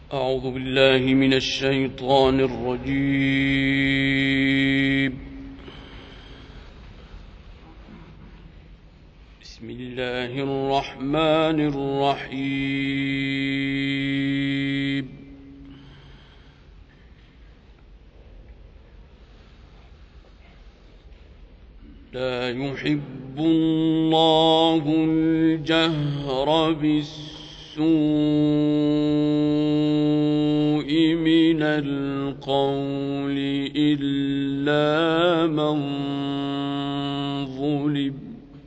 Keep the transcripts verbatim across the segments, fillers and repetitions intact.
أعوذ بالله من الشيطان الرجيم. بسم الله الرحمن الرحيم. لا يحب الله الجهر بالسوء من القول إلا من ظلم،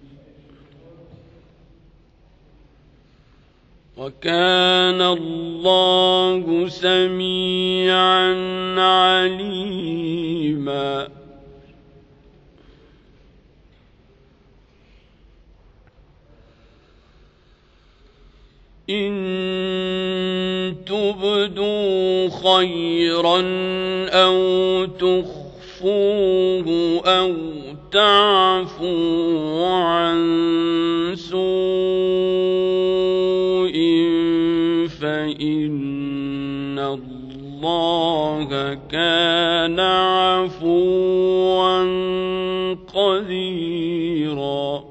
وكان الله سميعا عليما. إن تبدوا خيرا أو تخفوه أو تعفوا عن سوء فإن الله كان عفوا قديرا.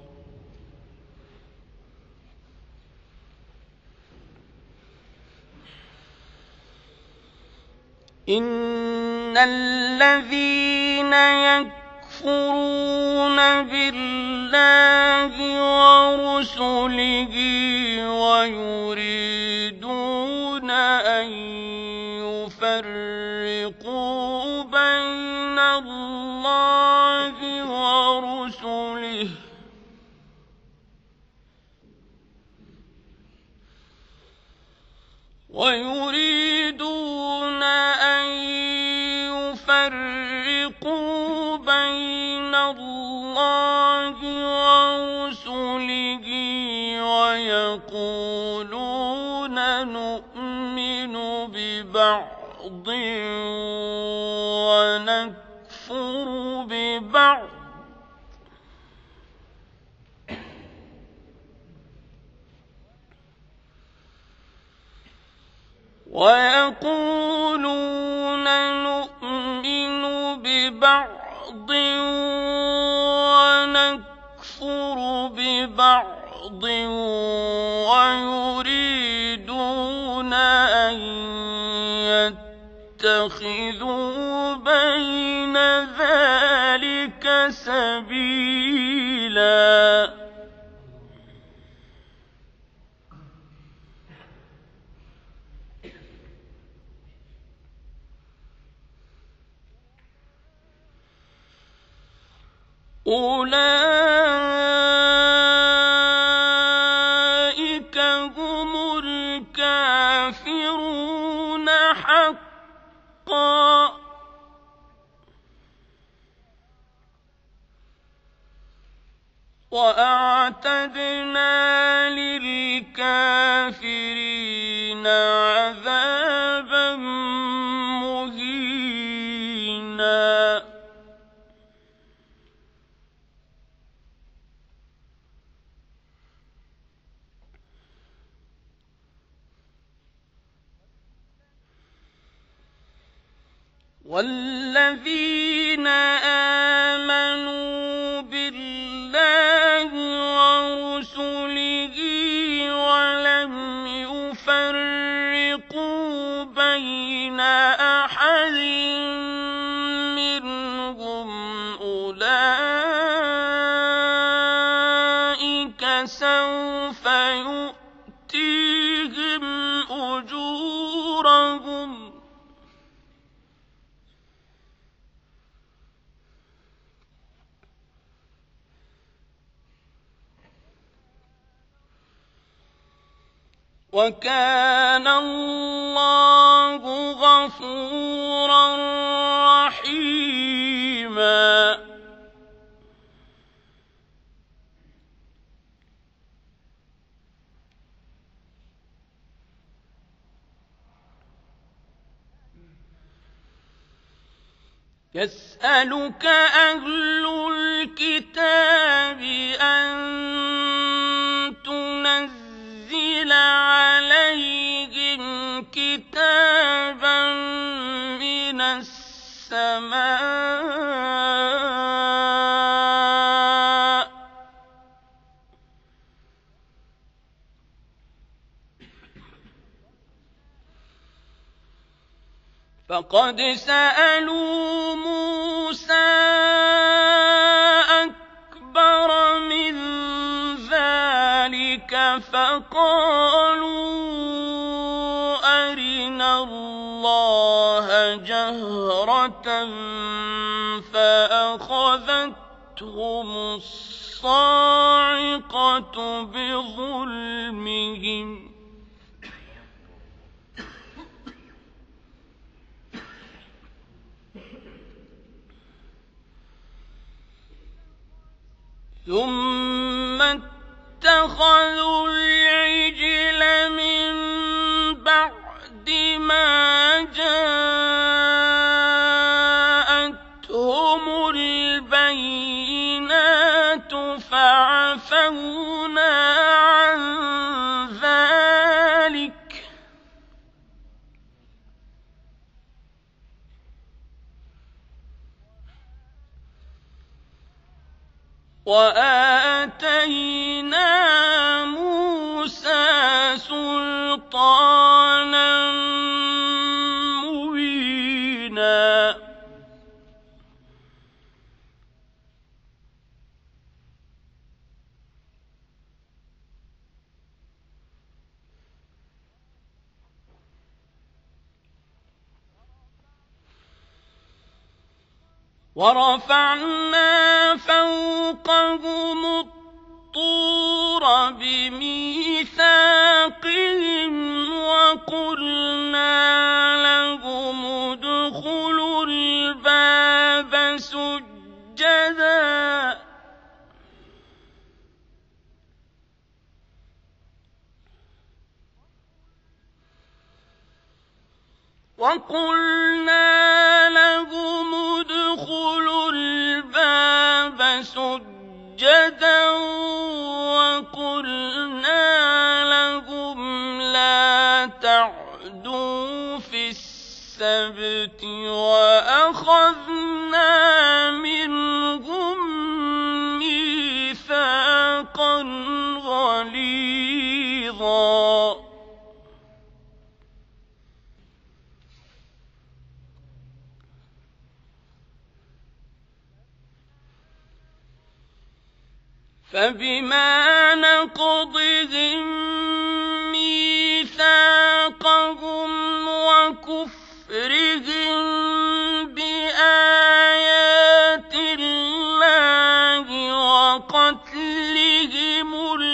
إن الذين يكفرون بالله ورسله ويريدون أن يفرقوا بين الله ورسله ويريدون أن يفرقوا بين الله ورسله ويقولون نؤمن ببعض ونكفر ببعض ويقولون نؤمن ببعض ونكفر ببعض ويريدون أن يتخذوا بين ذلك سبيلا. أولئك هم الكافرون حقا، وأعتدنا للكافرين عذابا مهينا. والذين آمنوا بالله ورسله ولم يفرقوا بين أحد منهم أولئك سوف يؤتيهم أجورهم وكان الله غفورا رحيما. يسألك أهل الكتاب أن تنزل عليهم كتابا من السماء فقد سألوا موسى أكبر من ذلك فقالوا أرنا الله جهرة فأخذتهم الصاعقة بظلمهم ثم اتخذوا العجل من بعد ما جاءتهم البينات فعفونا عن ذلك وآتينا موسى سلطانا مبينا ورفعنا فوقهم الطور بميثاقهم وقلنا لهم ادخلوا الباب سجدا وقلنا لهم ادخلوا الباب سجدا وقلنا لهم لا تعدوا في السبت وأخذنا منهم ميثاقا غليظا فبما نقضهم ميثاقهم وكفرهم بآيات الله وقتلهم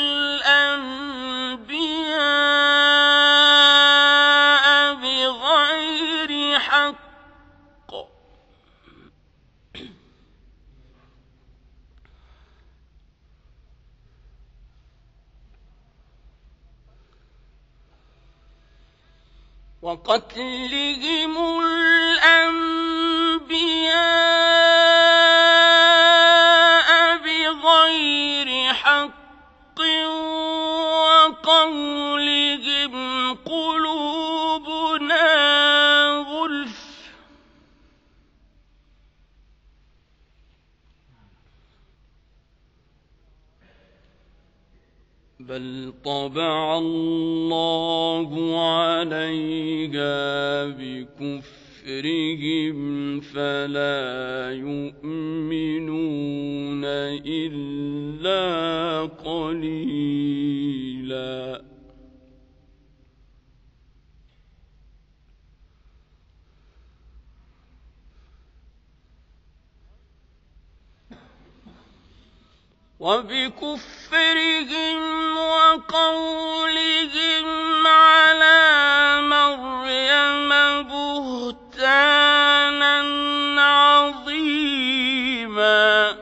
الأنبياء بغير حق وقتلهم الأنبياء بغير حق وقولهم قلوبنا غلف بل طبع الله عليها بكفرهم فلا يؤمنون إلا قليلا وبكفرهم وقولهم على مريم بهتانا عظيما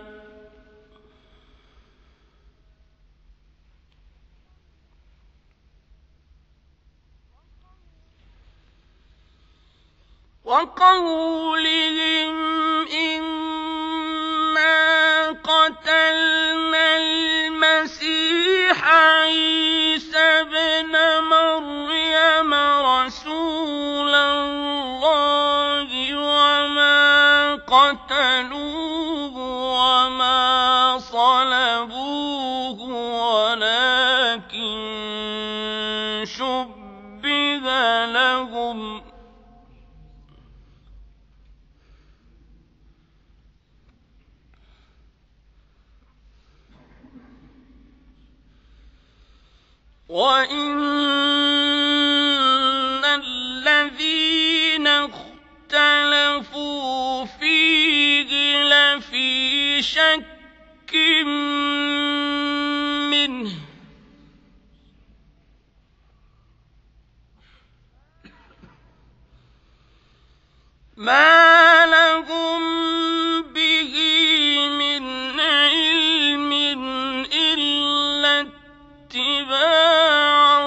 وقولهم إنا قتلنا المسيح عيسى ابن مريم رسول قتلوه وما صلبوه ولكن شبه لهم وَإِنَّ الَّذِينَ اخْتَلَفُوا فِيهِ لَفِي شَكٍّ مِّنْهُ مَا لَهُم بِهِ مِنْ عِلْمٍ إِلَّا اتِّبَاعَ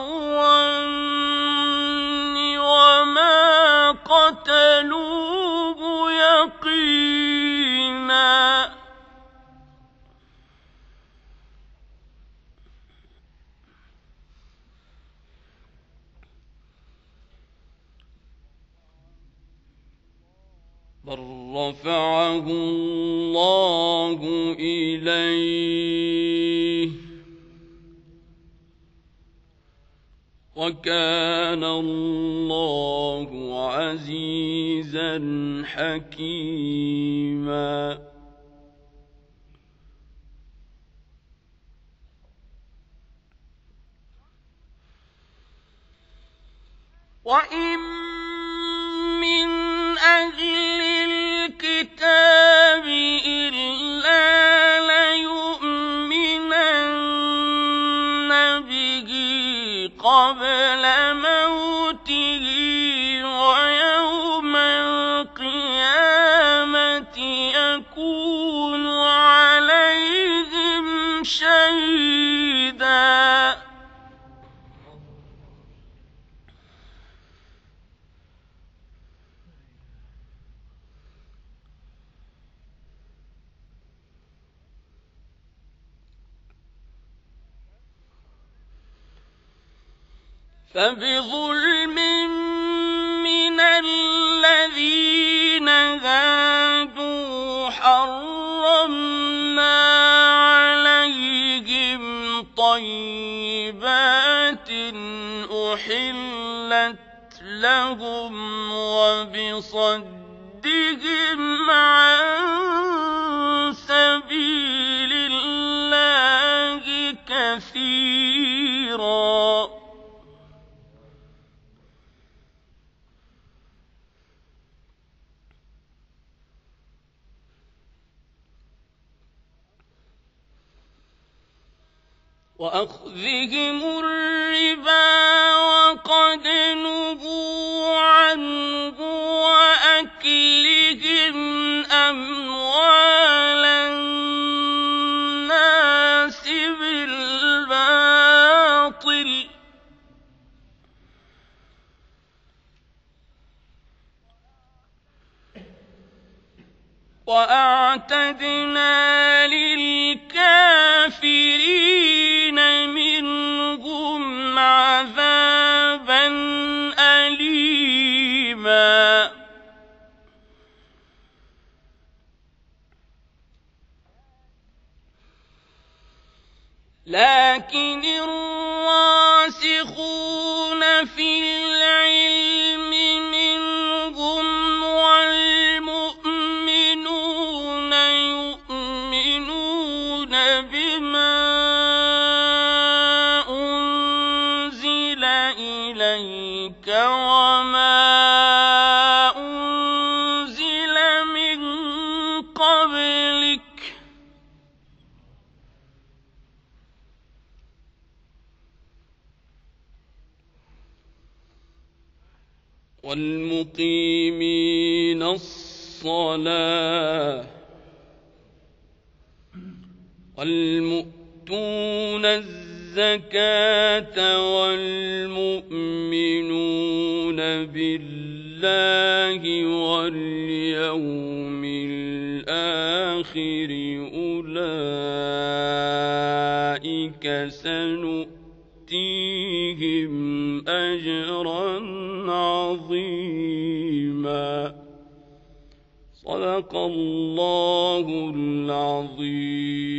الظَّنِّ وَمَا قَتَلُوهُ يَقِينًا بَلْ رَفَعَهُ اللَّهُ إِلَيْهِ وَكَانَ اللَّهُ عَزِيزًا حَكِيمًا وَإِن مِّنْ أَهْلِ الْكِتَابِ إِلَّا لَيُؤْمِنَنَّ بِهِ قَبْلَ مَوْتِهِ وَيَوْمَ الْقِيَامَةِ يَكُونُ عَلَيْهِمْ شَهِيدًا فَبِظُلْمٍ مِّنَ الَّذِينَ هَادُوا حَرَّمْنَا عَلَيْهِمْ طَيِّبَاتٍ أُحِلَّتْ لَهُمْ وَبِصَدِّهِمْ عَن سَبِيلِ اللَّهِ كَثِيرًا وَأَخْذِهِمُ الرِّبَا وَقَدْ نُهُوا عَنْهُ وَأَكْلِهِمْ أَمْوَالَ النَّاسِ بِالْبَاطِلِ وَأَعْتَدْنَا لِلْكَافِرِينَ مِنْهُمْ عَذَابًا أَلِيمًا لَكِنِ الرَّاسِخُونَ فِي الْعِلْمِ مِنْهُمْ وَالْمُؤْمِنُونَ يُؤْمِنُونَ بِمَا أُنزِلَ إِلَيْكَ وَمَا أُنزِلَ مِن قَبْلِكَ وَالْمُقِيمِينَ الصَّلَاةَ وَالْمُؤْتُونَ الزَّكَاةَ وَالْمُؤْمِنُونَ بِاللَّهِ وَالْيَوْمِ الْآخِرِ أُولَٰئِكَ سَنُؤْتِيهِمْ أَجْرًا عَظِيمًا صدق الله العظيم.